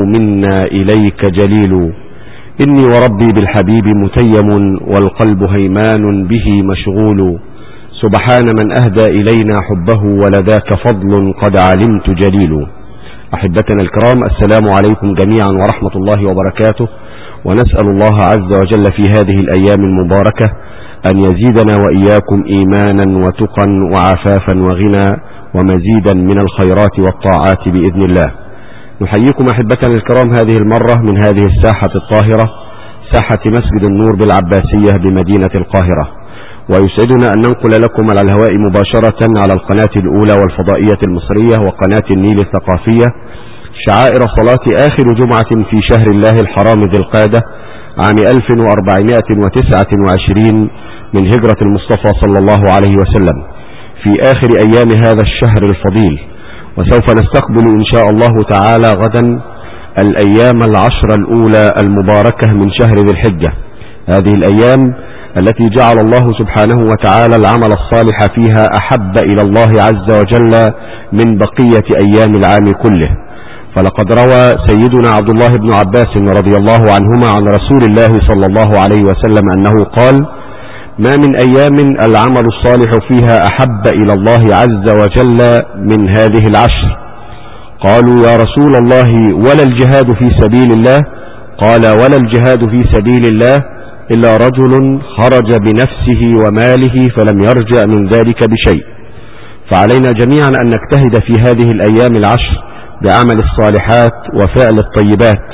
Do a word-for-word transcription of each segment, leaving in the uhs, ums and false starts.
منا إليك جليل. إني وربي بالحبيب متيم والقلب هيمان به مشغول. سبحان من أهدى إلينا حبه ولذاك فضل قد علمت جليل. أحبتنا الكرام، السلام عليكم جميعا ورحمة الله وبركاته، ونسأل الله عز وجل في هذه الأيام المباركة أن يزيدنا وإياكم إيمانا وتقا وعفافا وغنى ومزيدا من الخيرات والطاعات بإذن الله. نحييكم أحبتنا الكرام هذه المرة من هذه الساحة الطاهرة، ساحة مسجد النور بالعباسية بمدينة القاهرة، ويسعدنا أن ننقل لكم على الهواء مباشرة على القناة الأولى والفضائية المصرية وقناة النيل الثقافية شعائر صلاة آخر جمعة في شهر الله الحرام ذي القعدة عام ألف وأربعمائة وتسعة وعشرين من هجرة المصطفى صلى الله عليه وسلم، في آخر أيام هذا الشهر الفضيل. وسوف نستقبل إن شاء الله تعالى غدا الأيام العشر الأولى المباركة من شهر ذي الحجة، هذه الأيام التي جعل الله سبحانه وتعالى العمل الصالح فيها أحب إلى الله عز وجل من بقية أيام العام كله. فلقد روى سيدنا عبد الله بن عباس رضي الله عنهما عن رسول الله صلى الله عليه وسلم أنه قال: ما من أيام العمل الصالح فيها أحب إلى الله عز وجل من هذه العشر. قالوا: يا رسول الله ولا الجهاد في سبيل الله؟ قال: ولا الجهاد في سبيل الله إلا رجل خرج بنفسه وماله فلم يرجع من ذلك بشيء. فعلينا جميعا أن نجتهد في هذه الأيام العشر بعمل الصالحات وفعل الطيبات،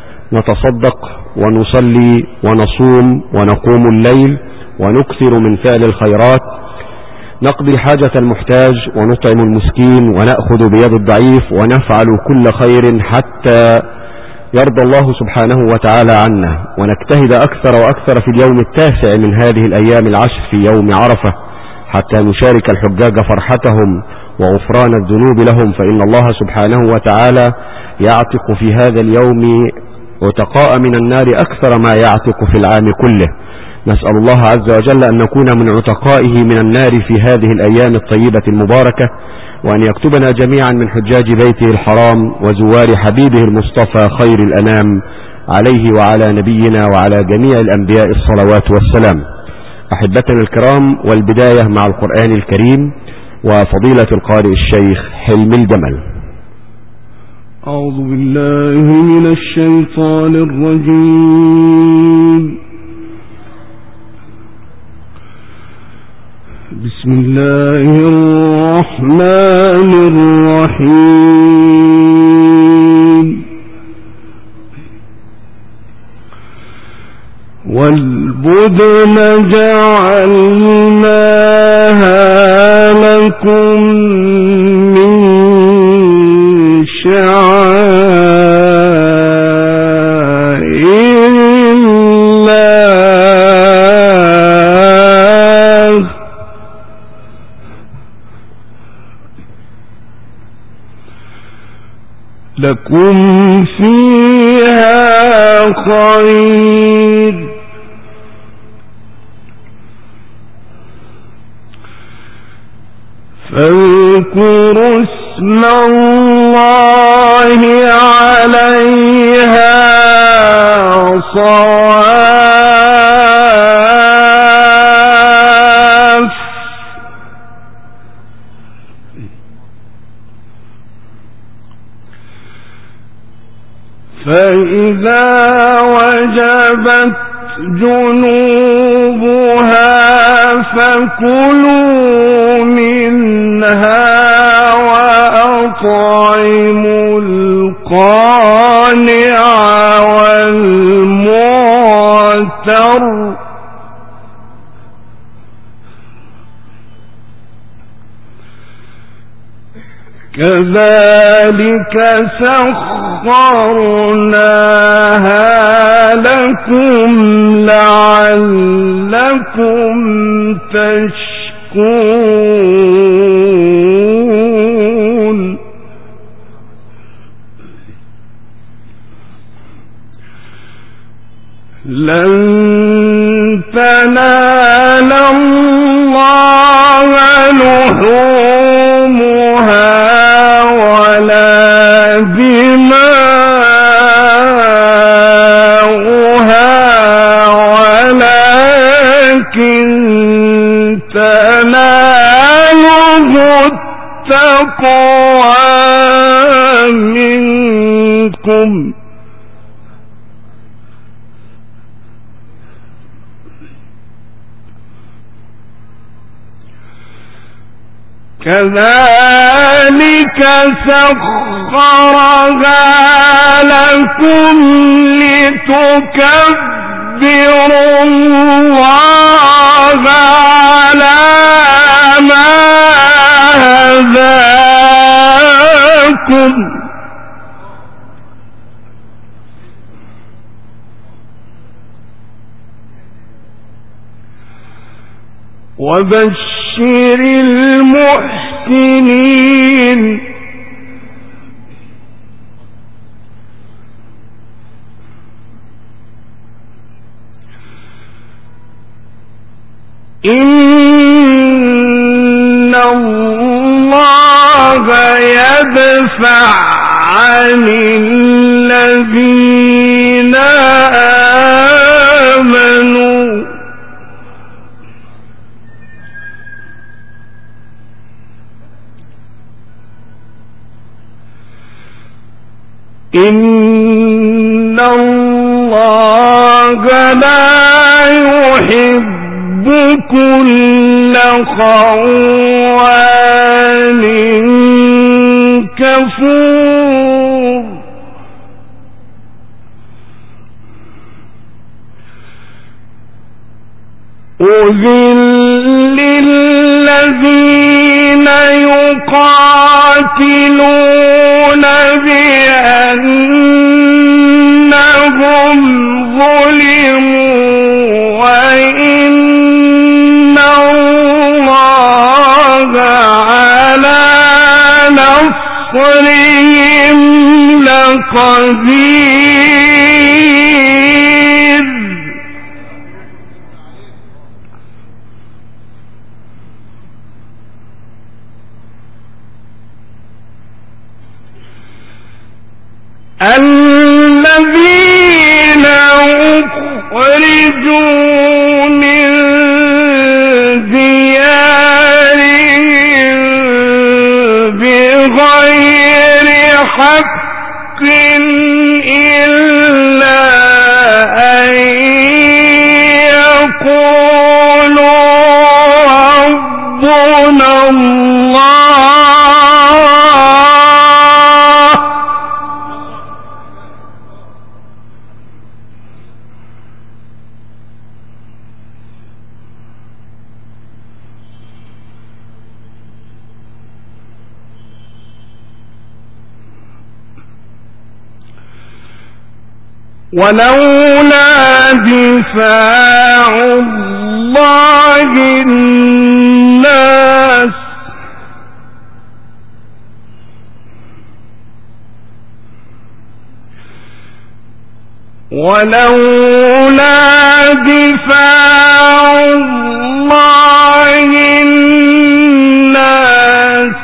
نتصدق ونصلي ونصوم ونقوم الليل ونكثر من فعل الخيرات، نقضي حاجة المحتاج ونطعم المسكين ونأخذ بيد الضعيف ونفعل كل خير حتى يرضى الله سبحانه وتعالى عنا، ونجتهد أكثر وأكثر في اليوم التاسع من هذه الأيام العشر في يوم عرفة حتى نشارك الحجاج فرحتهم وغفران الذنوب لهم، فإن الله سبحانه وتعالى يعتق في هذا اليوم عتقاء من النار أكثر ما يعتق في العام كله. نسأل الله عز وجل أن نكون من عتقائه من النار في هذه الأيام الطيبة المباركة، وأن يكتبنا جميعا من حجاج بيته الحرام وزوار حبيبه المصطفى خير الأنام عليه وعلى نبينا وعلى جميع الأنبياء الصلوات والسلام. أحبتنا الكرام، والبداية مع القرآن الكريم وفضيلة القارئ الشيخ حلم الجمل. أعوذ بالله من الشيطان الرجيم. بسم الله الرحمن الرحيم. والبدن جعلناها لكم من شعائر الله لكم فيها خير، فاذكروا اسم الله عليها صواف، فإذا وجبت جنوبها فكلوا منها وأطعموا القانع والمعتر، كذلك سخرناها لكم لعلكم تشكرون. لن تنال الله لحومها ولا دماؤها أقوى منكم كذلك سخرها لكم لتكبروا الله على ما هداكم وبشر المحسنين إن الله يدفع عن الذين آمنوا إن الله لا يحب كل خوان كفور أذل للذين يقاتلون بأنهم ظلموا وإن الله على نصرهم لقدير الذين أخرجوا من ديارهم بغير حق إلا أن يقولوا ربنا الله ولولا دفاع الله الناس ولولا دفاع الله الناس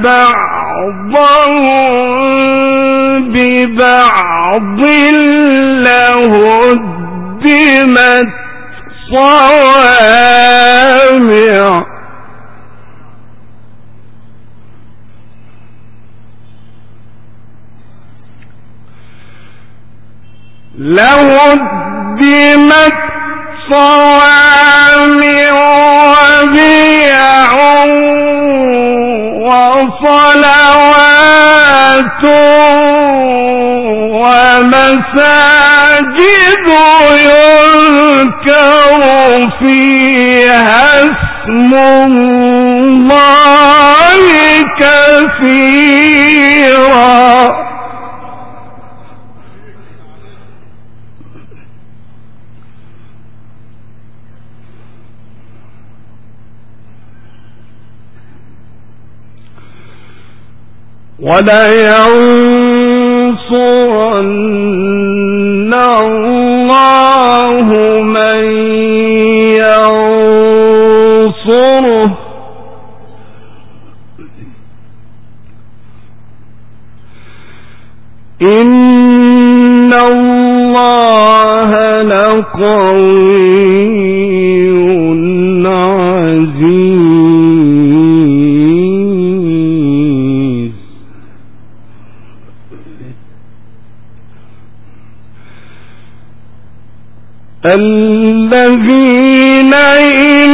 بعضهم ببعض لهدمت صوامع لهدمت صوامع وبيع وصلوات ومساجد يذكر فيها اسم الله كثيرا ولينصرن الله من ينصره إن الله لقوي عزيز الذين إن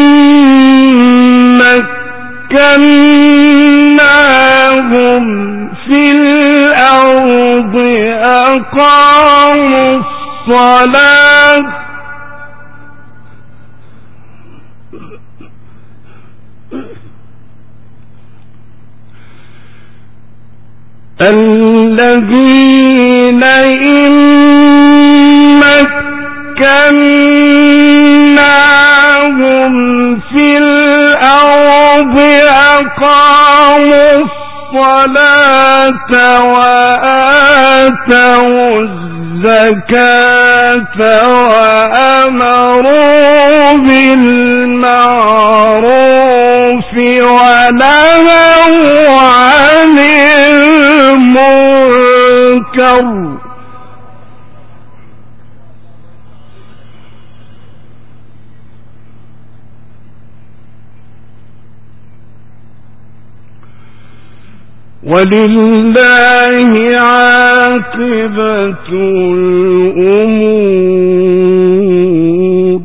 مكناهم في الأرض أقاموا الصلاة الذين إن مكناهم في الأرض أقاموا الصلاة وآتوا الزكاة وأمروا بالمعروف ونهوا عن المنكر ولله عاقبة الأمور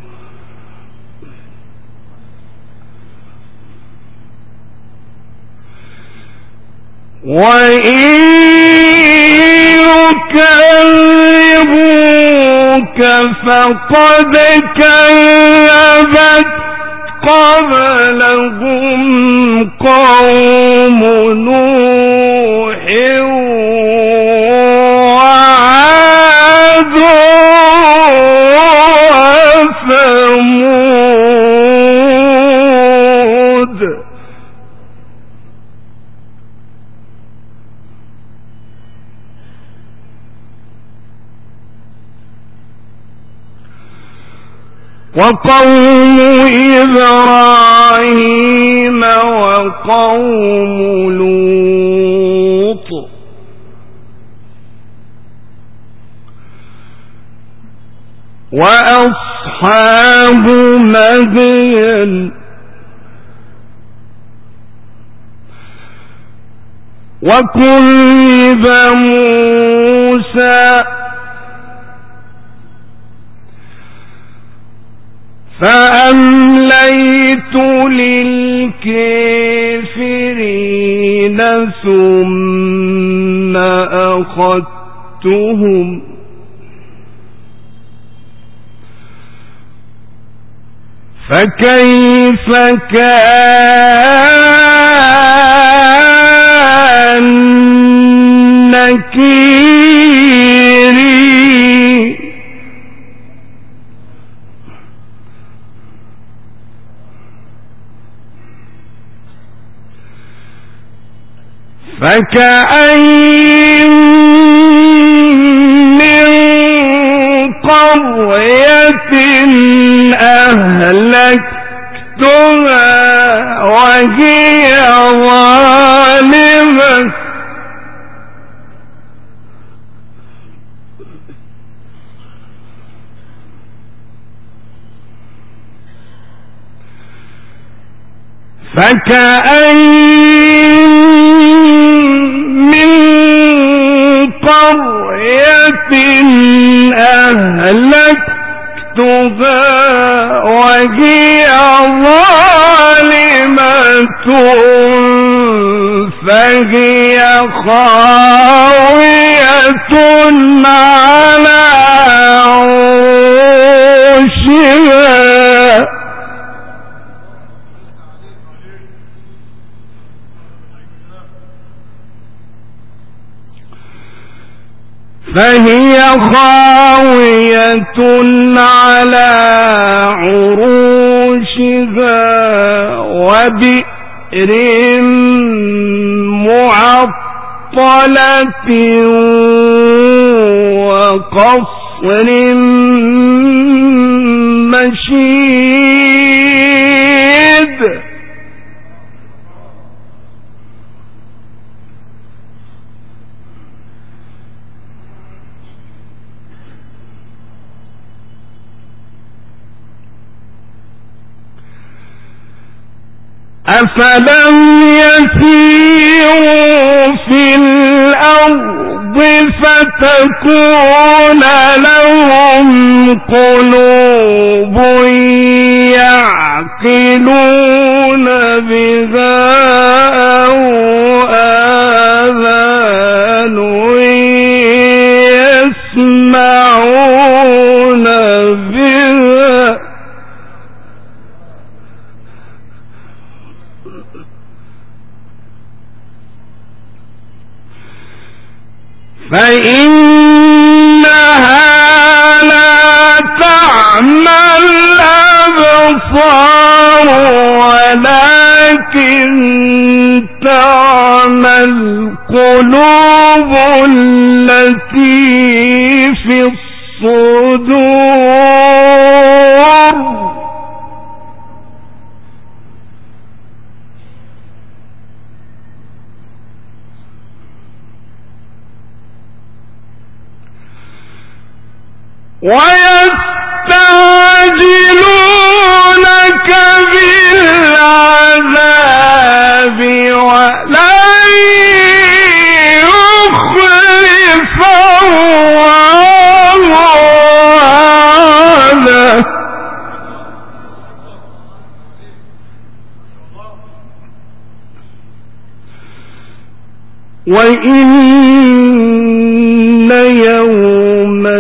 وإن يكذبوك فقد كذبت قبلهم قوم نوح وعاد وثمود وقوم إبراهيم وقوم لوط وأصحاب مدين وكذب موسى فأمليت للكافرين ثم أخذتهم فكيف كان نكيري فكأين من قرية أهلكتها وهي ظالمة فكأين من قرية أهلكتها وهي ظالمة فهي خاوية على عروشها فهي خاوية على عروشها وبئر معطلة وقصر مشيد أفلم يسيروا في الأرض فتكون لهم قلوب يعقلون بها أو آذان يسمعون بها فإنها لا تعمى الأبصار ولكن تعمى القلوب التي في الصدور ويستعجلونك بالعذاب ولن يخلف الله وعده وإن يوما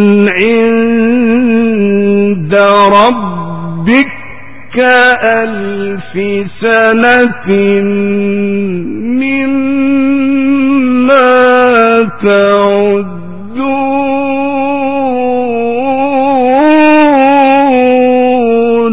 عند ربك كألف سنة مما تعدون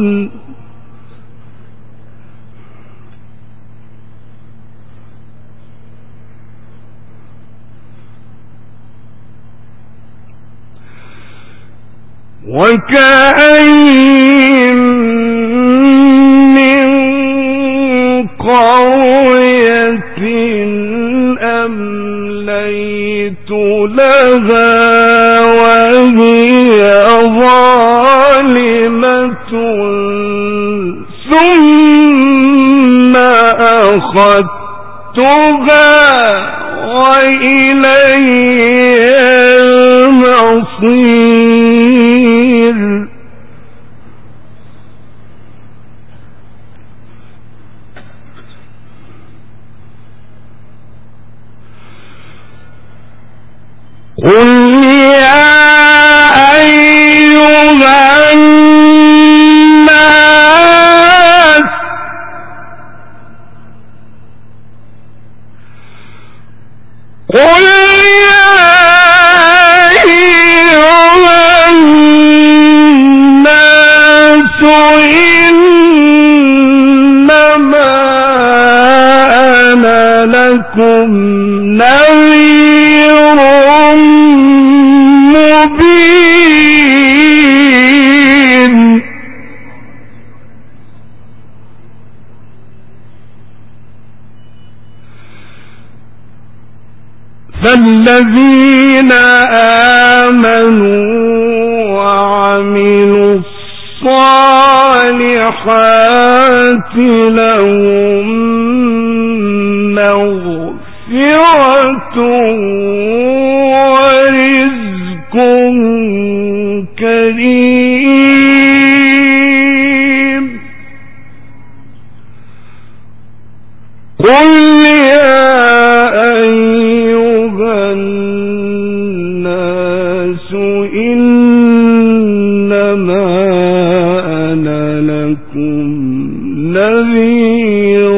وكأين من قرية أمليت لها وهي ظالمة ثم أخذتها وإلي المصير قل يا أيها الناس قل يا أيها الناس إنما أنا لكم نذير مبين فالذين آمنوا وعملوا الصالحات لهم مغفرة ورزق كريم قل يا أيها الناس إنما أنا لكم نذير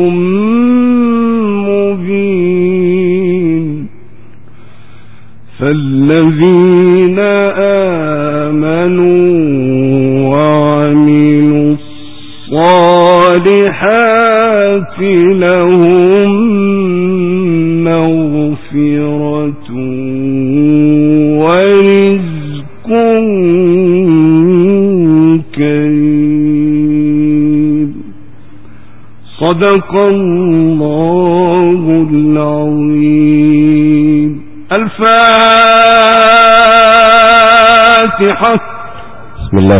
مبين فالذين آمنوا وعملوا الصالحات لهم مغفرة ورزق كريم صدق الله العظيم. الفاتحة. بسم الله